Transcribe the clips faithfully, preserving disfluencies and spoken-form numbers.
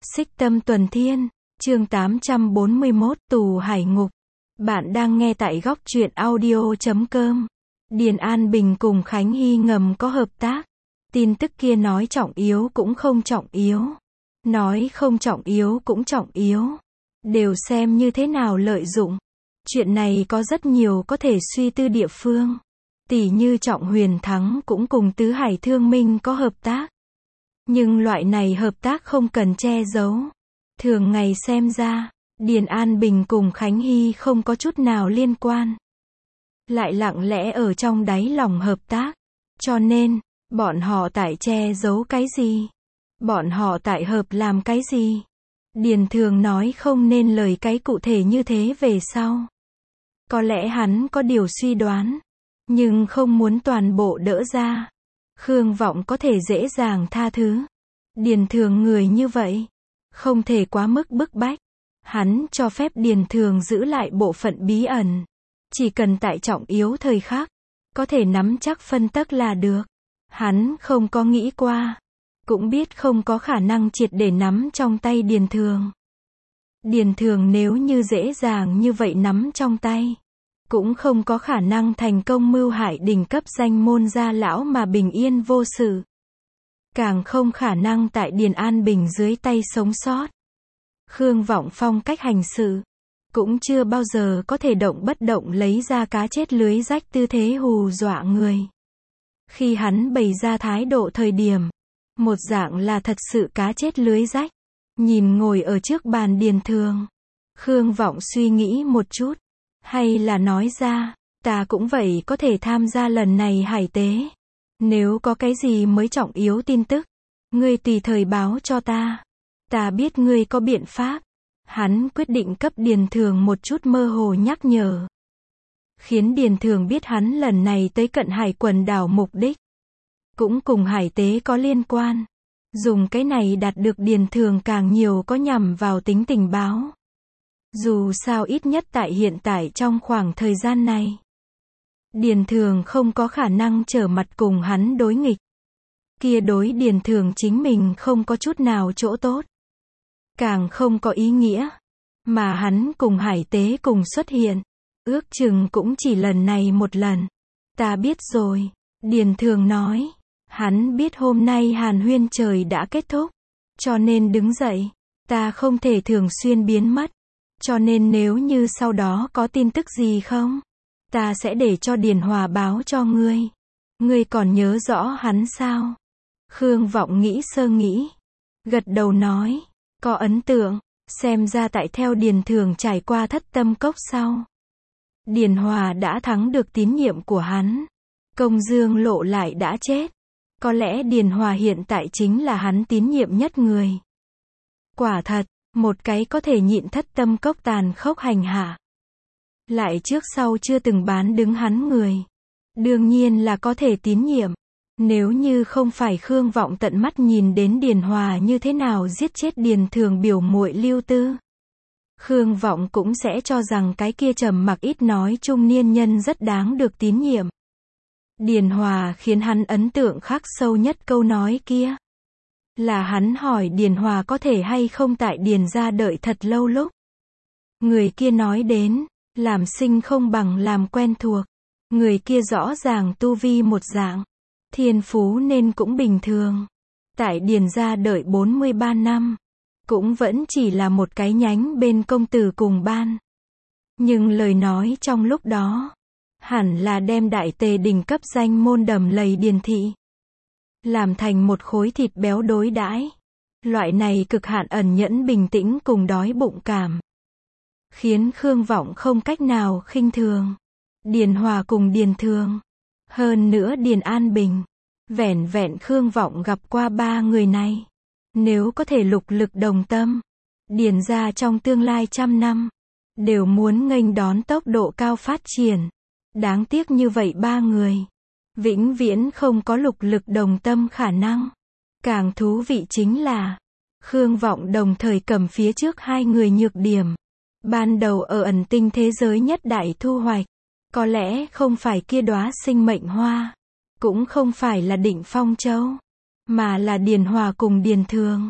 Xích Tâm Tuần Thiên, chương tám trăm bốn mươi mốt, Tù Hải Ngục. Bạn đang nghe tại góc truyện audio chấm com. Điền An Bình cùng Khánh Hy ngầm có hợp tác. Tin tức kia nói trọng yếu cũng không trọng yếu. Nói không trọng yếu cũng trọng yếu. Đều xem như thế nào lợi dụng. Chuyện này có rất nhiều có thể suy tư địa phương. Tỷ như Trọng Huyền Thắng cũng cùng Tứ Hải Thương Minh có hợp tác. Nhưng loại này hợp tác không cần che giấu. Thường ngày xem ra, Điền An Bình cùng Khánh Hy không có chút nào liên quan. Lại lặng lẽ ở trong đáy lòng hợp tác. Cho nên, bọn họ tại che giấu cái gì? Bọn họ tại hợp làm cái gì? Điền Thường nói không nên lời cái cụ thể như thế về sau. Có lẽ hắn có điều suy đoán, nhưng không muốn toàn bộ đỡ ra. Khương Vọng có thể dễ dàng tha thứ. Điền Thường người như vậy, không thể quá mức bức bách. Hắn cho phép Điền Thường giữ lại bộ phận bí ẩn. Chỉ cần tại trọng yếu thời khắc, có thể nắm chắc phân tấc là được. Hắn không có nghĩ qua, cũng biết không có khả năng triệt để nắm trong tay Điền Thường. Điền Thường nếu như dễ dàng như vậy nắm trong tay, cũng không có khả năng thành công mưu hại đỉnh cấp danh môn gia lão mà bình yên vô sự. Càng không khả năng tại Điền An Bình dưới tay sống sót. Khương Vọng phong cách hành sự, cũng chưa bao giờ có thể động bất động lấy ra cá chết lưới rách tư thế hù dọa người. Khi hắn bày ra thái độ thời điểm, một dạng là thật sự cá chết lưới rách. Nhìn ngồi ở trước bàn Điền Thường, Khương Vọng suy nghĩ một chút, hay là nói ra, ta cũng vậy có thể tham gia lần này hải tế. Nếu có cái gì mới trọng yếu tin tức, ngươi tùy thời báo cho ta. Ta biết ngươi có biện pháp. Hắn quyết định cấp Điền Thường một chút mơ hồ nhắc nhở. Khiến Điền Thường biết hắn lần này tới cận hải quần đảo mục đích cũng cùng hải tế có liên quan. Dùng cái này đạt được Điền Thường càng nhiều có nhằm vào tính tình báo. Dù sao ít nhất tại hiện tại trong khoảng thời gian này, Điền Thường không có khả năng trở mặt cùng hắn đối nghịch. Kia đối Điền Thường chính mình không có chút nào chỗ tốt. Càng không có ý nghĩa. Mà hắn cùng hải tế cùng xuất hiện. Ước chừng cũng chỉ lần này một lần. Ta biết rồi. Điền Thường nói. Hắn biết hôm nay hàn huyên trời đã kết thúc. Cho nên đứng dậy. Ta không thể thường xuyên biến mất. Cho nên nếu như sau đó có tin tức gì không, ta sẽ để cho Điền Hòa báo cho ngươi. Ngươi còn nhớ rõ hắn sao? Khương Vọng nghĩ sơ nghĩ. Gật đầu nói. Có ấn tượng. Xem ra tại theo Điền Thường trải qua thất tâm cốc sau, Điền Hòa đã thắng được tín nhiệm của hắn. Công Dương Lộ lại đã chết. Có lẽ Điền Hòa hiện tại chính là hắn tín nhiệm nhất người. Quả thật, một cái có thể nhịn thất tâm cốc tàn khốc hành hạ, lại trước sau chưa từng bán đứng hắn người, đương nhiên là có thể tín nhiệm. Nếu như không phải Khương Vọng tận mắt nhìn đến Điền Hòa như thế nào giết chết Điền Thường biểu muội Lưu Tư, Khương Vọng cũng sẽ cho rằng cái kia trầm mặc ít nói trung niên nhân rất đáng được tín nhiệm. Điền Hòa khiến hắn ấn tượng khắc sâu nhất câu nói kia, là hắn hỏi Điền Hòa có thể hay không tại Điền gia đợi thật lâu lúc. Người kia nói đến, làm sinh không bằng làm quen thuộc. Người kia rõ ràng tu vi một dạng, thiên phú nên cũng bình thường. Tại Điền gia đợi bốn mươi ba năm, cũng vẫn chỉ là một cái nhánh bên công tử cùng ban. Nhưng lời nói trong lúc đó, hẳn là đem đại tề đỉnh cấp danh môn đầm lầy Điền thị làm thành một khối thịt béo đối đãi. Loại này cực hạn ẩn nhẫn bình tĩnh cùng đói bụng cảm, khiến Khương Vọng không cách nào khinh thường. Điền Hòa cùng Điền Thường, hơn nữa Điền An Bình, vẻn vẹn Khương Vọng gặp qua ba người này. Nếu có thể lục lực đồng tâm, Điền gia trong tương lai trăm năm, đều muốn nghênh đón tốc độ cao phát triển. Đáng tiếc như vậy ba người, vĩnh viễn không có lục lực đồng tâm khả năng. Càng thú vị chính là, Khương Vọng đồng thời cầm phía trước hai người nhược điểm. Ban đầu ở ẩn tinh thế giới nhất đại thu hoạch, có lẽ không phải kia đóa sinh mệnh hoa, cũng không phải là Định Phong Châu, mà là Điền Hòa cùng Điền Thường.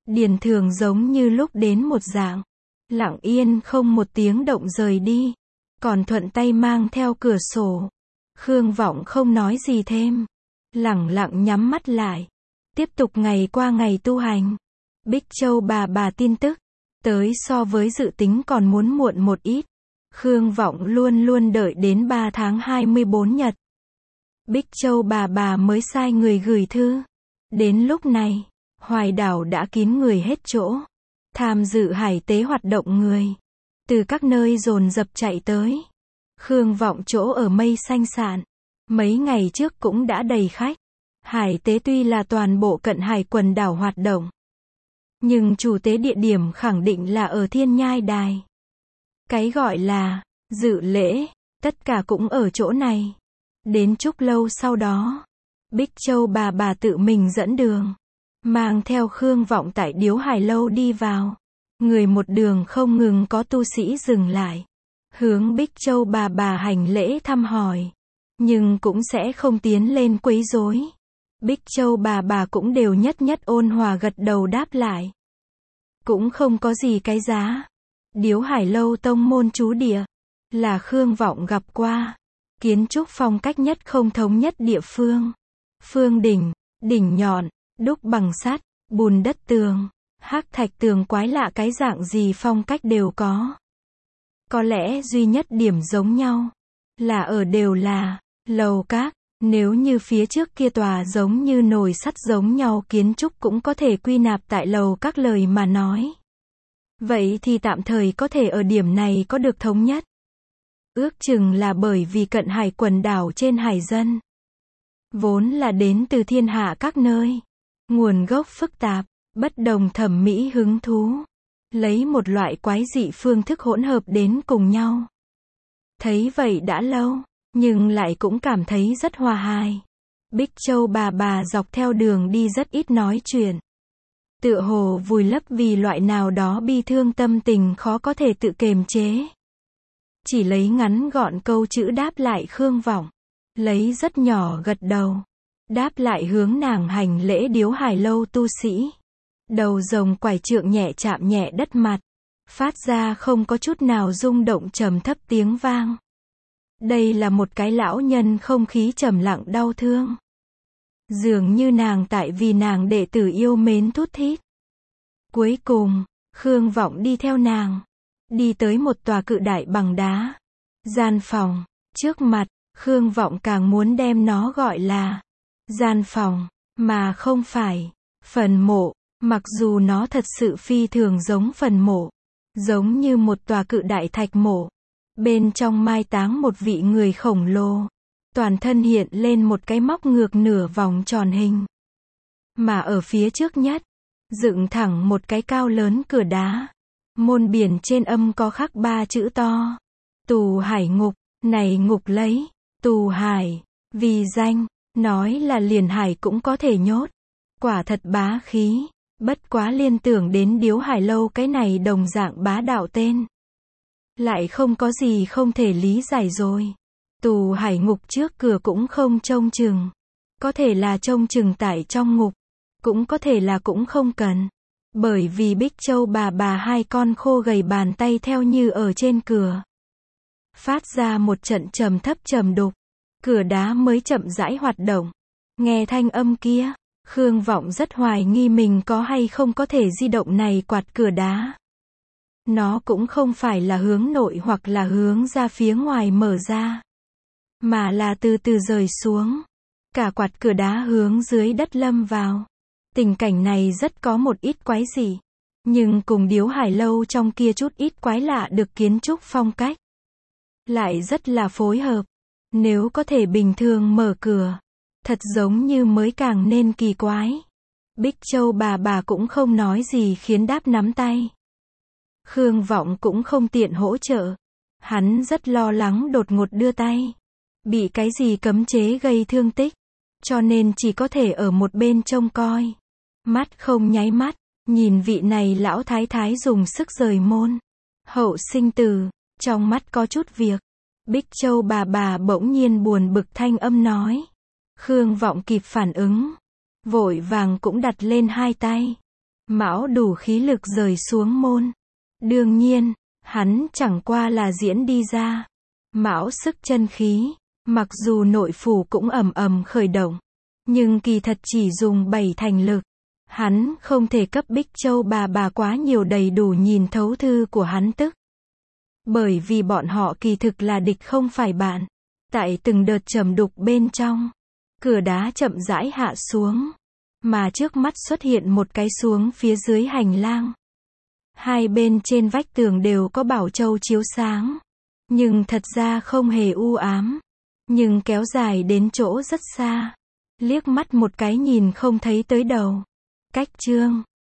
Điền Thường giống như lúc đến một dạng, lặng yên không một tiếng động rời đi, còn thuận tay mang theo cửa sổ. Khương Vọng không nói gì thêm, lẳng lặng nhắm mắt lại, tiếp tục ngày qua ngày tu hành. Bích Châu bà bà tin tức tới so với dự tính còn muốn muộn một ít. Khương Vọng luôn luôn đợi đến ba tháng hai mươi bốn nhật. Bích Châu bà bà mới sai người gửi thư. Đến lúc này, Hoài đảo đã kín người hết chỗ. Tham dự hải tế hoạt động người từ các nơi dồn dập chạy tới. Khương Vọng chỗ ở Mây Xanh Sạn, mấy ngày trước cũng đã đầy khách. Hải tế tuy là toàn bộ cận hải quần đảo hoạt động, nhưng chủ tế địa điểm khẳng định là ở Thiên Nhai Đài. Cái gọi là dự lễ, tất cả cũng ở chỗ này. Đến chút lâu sau đó, Bích Châu bà bà tự mình dẫn đường, mang theo Khương Vọng tại Điếu Hải Lâu đi vào. Người một đường không ngừng có tu sĩ dừng lại, hướng Bích Châu bà bà hành lễ thăm hỏi, nhưng cũng sẽ không tiến lên quấy rối. Bích Châu bà bà cũng đều nhất nhất ôn hòa gật đầu đáp lại. Cũng không có gì cái giá. Điếu Hải Lâu tông môn trú địa, là Khương Vọng gặp qua kiến trúc phong cách nhất không thống nhất địa phương. Phương đỉnh, đỉnh nhọn, đúc bằng sắt, bùn đất tường, hắc thạch tường quái lạ cái dạng gì phong cách đều có. Có lẽ duy nhất điểm giống nhau là ở đều là lầu các. Nếu như phía trước kia tòa giống như nồi sắt giống nhau kiến trúc cũng có thể quy nạp tại lầu các lời mà nói, vậy thì tạm thời có thể ở điểm này có được thống nhất. Ước chừng là bởi vì cận hải quần đảo trên hải dân vốn là đến từ thiên hạ các nơi, nguồn gốc phức tạp, bất đồng thẩm mỹ hứng thú, lấy một loại quái dị phương thức hỗn hợp đến cùng nhau. Thấy vậy đã lâu, nhưng lại cũng cảm thấy rất hòa hài. Bích Châu bà bà dọc theo đường đi rất ít nói chuyện, tựa hồ vùi lấp vì loại nào đó bi thương tâm tình khó có thể tự kiềm chế. Chỉ lấy ngắn gọn câu chữ đáp lại Khương Vọng, lấy rất nhỏ gật đầu, đáp lại hướng nàng hành lễ Điếu Hải Lâu tu sĩ. Đầu rồng quải trượng nhẹ chạm nhẹ đất mặt, phát ra không có chút nào rung động trầm thấp tiếng vang. Đây là một cái lão nhân không khí trầm lặng đau thương. Dường như nàng tại vì nàng đệ tử yêu mến thút thít. Cuối cùng, Khương Vọng đi theo nàng, đi tới một tòa cự đại bằng đá. Gian phòng, trước mặt, Khương Vọng càng muốn đem nó gọi là gian phòng, mà không phải phần mộ, mặc dù nó thật sự phi thường giống phần mộ, giống như một tòa cự đại thạch mộ. Bên trong mai táng một vị người khổng lồ, toàn thân hiện lên một cái móc ngược nửa vòng tròn hình. Mà ở phía trước nhất, dựng thẳng một cái cao lớn cửa đá. Môn biển trên âm có khắc ba chữ to: Tù Hải Ngục. Này ngục lấy Tù Hải vì danh, nói là liền hải cũng có thể nhốt. Quả thật bá khí, bất quá liên tưởng đến Điếu Hải Lâu cái này đồng dạng bá đạo tên, lại không có gì không thể lý giải rồi. Tù Hải Ngục trước cửa cũng không trông chừng, có thể là trông chừng tại trong ngục, cũng có thể là cũng không cần, bởi vì Bích Châu bà bà hai con khô gầy bàn tay theo như ở trên cửa, phát ra một trận trầm thấp trầm đục. Cửa đá mới chậm rãi hoạt động. Nghe thanh âm kia, Khương Vọng rất hoài nghi mình có hay không có thể di động này quạt cửa đá. Nó cũng không phải là hướng nội hoặc là hướng ra phía ngoài mở ra, mà là từ từ rời xuống. Cả quạt cửa đá hướng dưới đất lâm vào. Tình cảnh này rất có một ít quái dị, nhưng cùng Điếu Hải Lâu trong kia chút ít quái lạ được kiến trúc phong cách lại rất là phối hợp. Nếu có thể bình thường mở cửa, thật giống như mới càng nên kỳ quái. Bích Châu bà bà cũng không nói gì khiến đáp nắm tay. Khương Vọng cũng không tiện hỗ trợ. Hắn rất lo lắng đột ngột đưa tay bị cái gì cấm chế gây thương tích, cho nên chỉ có thể ở một bên trông coi. Mắt không nháy mắt, nhìn vị này lão thái thái dùng sức rời môn. Hậu sinh từ, trong mắt có chút việc. Bích Châu bà bà bỗng nhiên buồn bực thanh âm nói. Khương Vọng kịp phản ứng, vội vàng cũng đặt lên hai tay. Mão đủ khí lực rời xuống môn. Đương nhiên, hắn chẳng qua là diễn đi ra. Mão sức chân khí, mặc dù nội phủ cũng ầm ầm khởi động, nhưng kỳ thật chỉ dùng bảy thành lực. Hắn không thể cấp Bích Châu bà bà quá nhiều đầy đủ nhìn thấu thư của hắn tức. Bởi vì bọn họ kỳ thực là địch không phải bạn. Tại từng đợt trầm đục bên trong, cửa đá chậm rãi hạ xuống, mà trước mắt xuất hiện một cái xuống phía dưới hành lang. Hai bên trên vách tường đều có bảo châu chiếu sáng, nhưng thật ra không hề u ám, nhưng kéo dài đến chỗ rất xa. Liếc mắt một cái nhìn không thấy tới đầu. Cách chương